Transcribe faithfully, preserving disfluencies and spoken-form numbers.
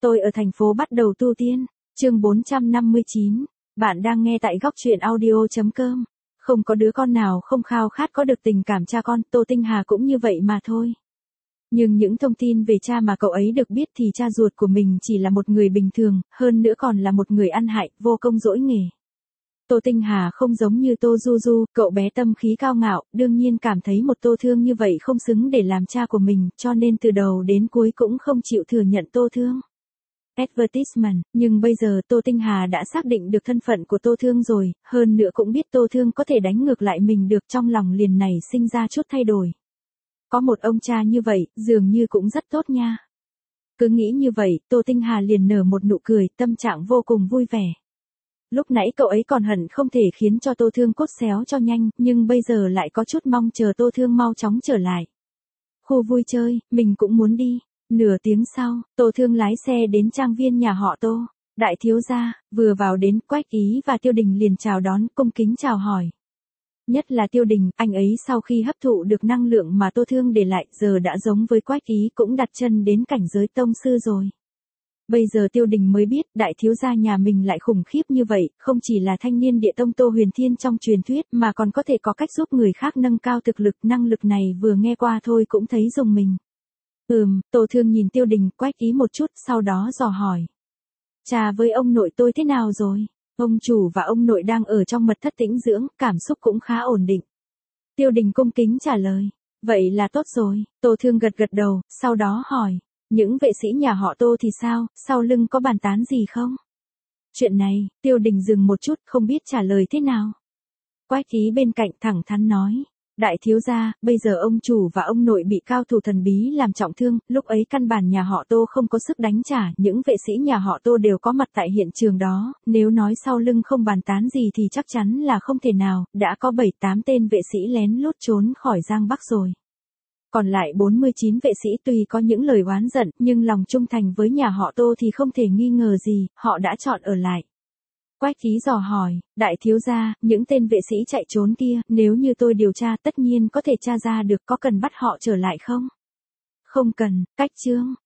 Tôi ở thành phố bắt đầu tu tiên. Chương bốn trăm năm mươi chín. Bạn đang nghe tại góc truyện audio.com. Không có đứa con nào không khao khát có được tình cảm cha con, Tô Tinh Hà cũng như vậy mà thôi. Nhưng những thông tin về cha mà cậu ấy được biết thì cha ruột của mình chỉ là một người bình thường, hơn nữa còn là một người ăn hại, vô công dỗi nghề. Tô Tinh Hà không giống như Tô Du Du, cậu bé tâm khí cao ngạo, đương nhiên cảm thấy một Tô Thương như vậy không xứng để làm cha của mình, cho nên từ đầu đến cuối cũng không chịu thừa nhận Tô Thương. Advertisement, nhưng bây giờ Tô Tinh Hà đã xác định được thân phận của Tô Thương rồi, hơn nữa cũng biết Tô Thương có thể đánh ngược lại mình được, trong lòng liền này sinh ra chút thay đổi. Có một ông cha như vậy, dường như cũng rất tốt nha. Cứ nghĩ như vậy, Tô Tinh Hà liền nở một nụ cười, tâm trạng vô cùng vui vẻ. Lúc nãy cậu ấy còn hận không thể khiến cho Tô Thương cốt xéo cho nhanh, nhưng bây giờ lại có chút mong chờ Tô Thương mau chóng trở lại. Khu vui chơi, mình cũng muốn đi. Nửa tiếng sau, Tô Thương lái xe đến trang viên nhà họ Tô. Đại thiếu gia, vừa vào đến, Quách Ý và Tiêu Đình liền chào đón, cung kính chào hỏi. Nhất là Tiêu Đình, anh ấy sau khi hấp thụ được năng lượng mà Tô Thương để lại, giờ đã giống với Quách Ý, cũng đặt chân đến cảnh giới tông sư rồi. Bây giờ Tiêu Đình mới biết, đại thiếu gia nhà mình lại khủng khiếp như vậy, không chỉ là thanh niên địa tông Tô Huyền Thiên trong truyền thuyết, mà còn có thể có cách giúp người khác nâng cao thực lực, năng lực này vừa nghe qua thôi cũng thấy rùng mình. Ừm, Tô Thương nhìn Tiêu Đình, Quách Ý một chút, sau đó dò hỏi. Cha với ông nội tôi thế nào rồi? Ông chủ và ông nội đang ở trong mật thất tĩnh dưỡng, cảm xúc cũng khá ổn định. Tiêu Đình cung kính trả lời. Vậy là tốt rồi, Tô Thương gật gật đầu, sau đó hỏi. Những vệ sĩ nhà họ Tô thì sao, sau lưng có bàn tán gì không? Chuyện này, Tiêu Đình dừng một chút, không biết trả lời thế nào. Quách Ý bên cạnh thẳng thắn nói. Đại thiếu gia, bây giờ ông chủ và ông nội bị cao thủ thần bí làm trọng thương, lúc ấy căn bản nhà họ Tô không có sức đánh trả, những vệ sĩ nhà họ Tô đều có mặt tại hiện trường đó, nếu nói sau lưng không bàn tán gì thì chắc chắn là không thể nào, đã có bảy tám tên vệ sĩ lén lút trốn khỏi Giang Bắc rồi. Còn lại bốn mươi chín vệ sĩ tuy có những lời oán giận, nhưng lòng trung thành với nhà họ Tô thì không thể nghi ngờ gì, họ đã chọn ở lại. Quách Ý dò hỏi, đại thiếu gia, những tên vệ sĩ chạy trốn kia, nếu như tôi điều tra tất nhiên có thể tra ra được, có cần bắt họ trở lại không? Không cần, cách chương,